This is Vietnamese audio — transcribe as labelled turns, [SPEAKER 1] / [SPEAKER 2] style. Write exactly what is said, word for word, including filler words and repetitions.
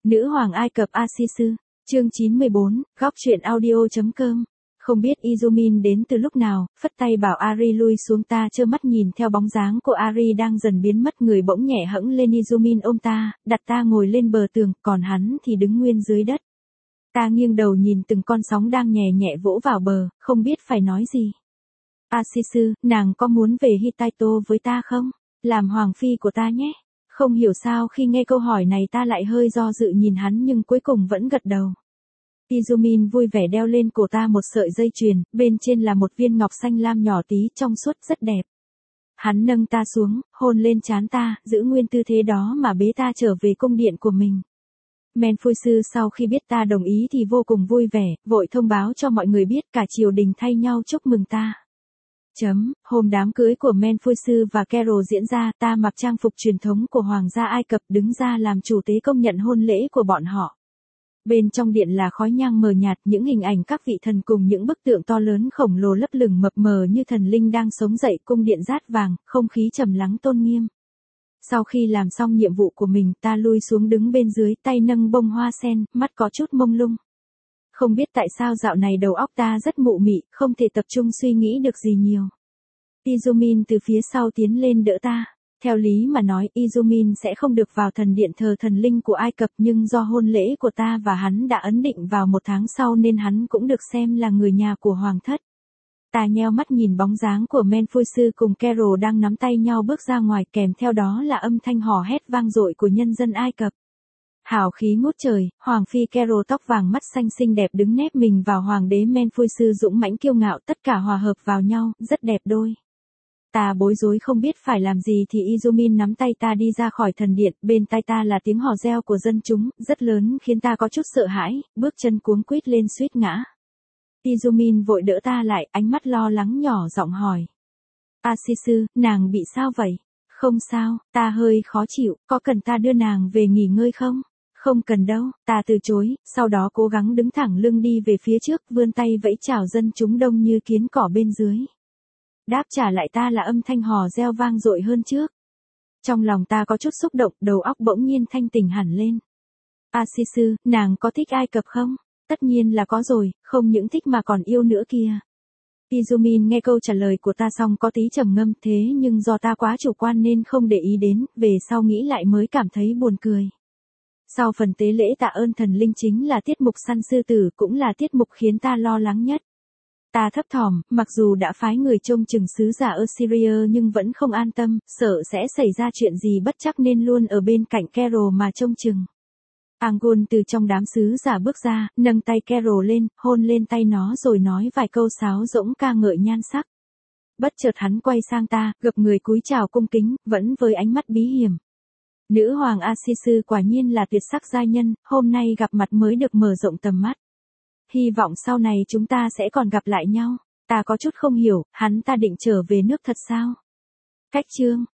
[SPEAKER 1] Nữ hoàng Ai Cập Asisu, chương chín mươi bốn, góc truyện audio chấm com. Không biết Izumin đến từ lúc nào, phất tay bảo Ari lui xuống, ta trơ mắt nhìn theo bóng dáng của Ari đang dần biến mất, người bỗng nhẹ hẫng lên. Izumin ôm ta, đặt ta ngồi lên bờ tường, còn hắn thì đứng nguyên dưới đất. Ta nghiêng đầu nhìn từng con sóng đang nhẹ nhẹ vỗ vào bờ, không biết phải nói gì. Asisu, nàng có muốn về Hittito với ta không? Làm hoàng phi của ta nhé. Không hiểu sao khi nghe câu hỏi này ta lại hơi do dự nhìn hắn, nhưng cuối cùng vẫn gật đầu. Izumin vui vẻ đeo lên cổ ta một sợi dây chuyền, bên trên là một viên ngọc xanh lam nhỏ tí, trong suốt rất đẹp. Hắn nâng ta xuống, hôn lên trán ta, giữ nguyên tư thế đó mà bế ta trở về cung điện của mình. Menfuisu sau khi biết ta đồng ý thì vô cùng vui vẻ, vội thông báo cho mọi người biết, cả triều đình thay nhau chúc mừng ta. Chấm, hôm đám cưới của Menfuisu và Carol diễn ra, ta mặc trang phục truyền thống của Hoàng gia Ai Cập đứng ra làm chủ tế công nhận hôn lễ của bọn họ. Bên trong điện là khói nhang mờ nhạt, những hình ảnh các vị thần cùng những bức tượng to lớn khổng lồ lấp lửng mập mờ như thần linh đang sống dậy, cung điện rát vàng, không khí trầm lắng tôn nghiêm. Sau khi làm xong nhiệm vụ của mình, ta lui xuống đứng bên dưới, tay nâng bông hoa sen, mắt có chút mông lung. Không biết tại sao dạo này đầu óc ta rất mụ mị, không thể tập trung suy nghĩ được gì nhiều. Izumin từ phía sau tiến lên đỡ ta. Theo lý mà nói, Izumin sẽ không được vào thần điện thờ thần linh của Ai Cập, nhưng do hôn lễ của ta và hắn đã ấn định vào một tháng sau nên hắn cũng được xem là người nhà của hoàng thất. Ta nheo mắt nhìn bóng dáng của Menfuisu cùng Carol đang nắm tay nhau bước ra ngoài, kèm theo đó là âm thanh hò hét vang dội của nhân dân Ai Cập. Hào khí ngút trời, hoàng phi Carol tóc vàng mắt xanh xinh đẹp đứng nép mình vào hoàng đế Menfuisu dũng mãnh kiêu ngạo, tất cả hòa hợp vào nhau, rất đẹp đôi. Ta bối rối không biết phải làm gì thì Izumin nắm tay ta đi ra khỏi thần điện, bên tai ta là tiếng hò reo của dân chúng, rất lớn khiến ta có chút sợ hãi, bước chân cuống quýt lên suýt ngã. Izumin vội đỡ ta lại, ánh mắt lo lắng nhỏ giọng hỏi. Asisu, nàng bị sao vậy? Không sao, ta hơi khó chịu, có cần ta đưa nàng về nghỉ ngơi không? Không cần đâu, ta từ chối, sau đó cố gắng đứng thẳng lưng đi về phía trước, vươn tay vẫy chào dân chúng đông như kiến cỏ bên dưới. Đáp trả lại ta là âm thanh hò reo vang dội hơn trước. Trong lòng ta có chút xúc động, đầu óc bỗng nhiên thanh tỉnh hẳn lên. Asisu, nàng có thích Ai Cập không? Tất nhiên là có rồi, không những thích mà còn yêu nữa kìa. Izumin nghe câu trả lời của ta xong có tí trầm ngâm, thế nhưng do ta quá chủ quan nên không để ý đến, về sau nghĩ lại mới cảm thấy buồn cười. Sau phần tế lễ tạ ơn thần linh chính là tiết mục săn sư tử, cũng là tiết mục khiến ta lo lắng nhất. Ta thấp thỏm, mặc dù đã phái người trông chừng sứ giả Assyria nhưng vẫn không an tâm, sợ sẽ xảy ra chuyện gì bất trắc nên luôn ở bên cạnh Carol mà trông chừng. Angun từ trong đám sứ giả bước ra, nâng tay Carol lên, hôn lên tay nó rồi nói vài câu sáo rỗng ca ngợi nhan sắc. Bất chợt hắn quay sang ta, gập người cúi chào cung kính, vẫn với ánh mắt bí hiểm. Nữ hoàng Asisu quả nhiên là tuyệt sắc giai nhân, hôm nay gặp mặt mới được mở rộng tầm mắt. Hy vọng sau này chúng ta sẽ còn gặp lại nhau. Ta có chút không hiểu, hắn ta định trở về nước thật sao? Cách chương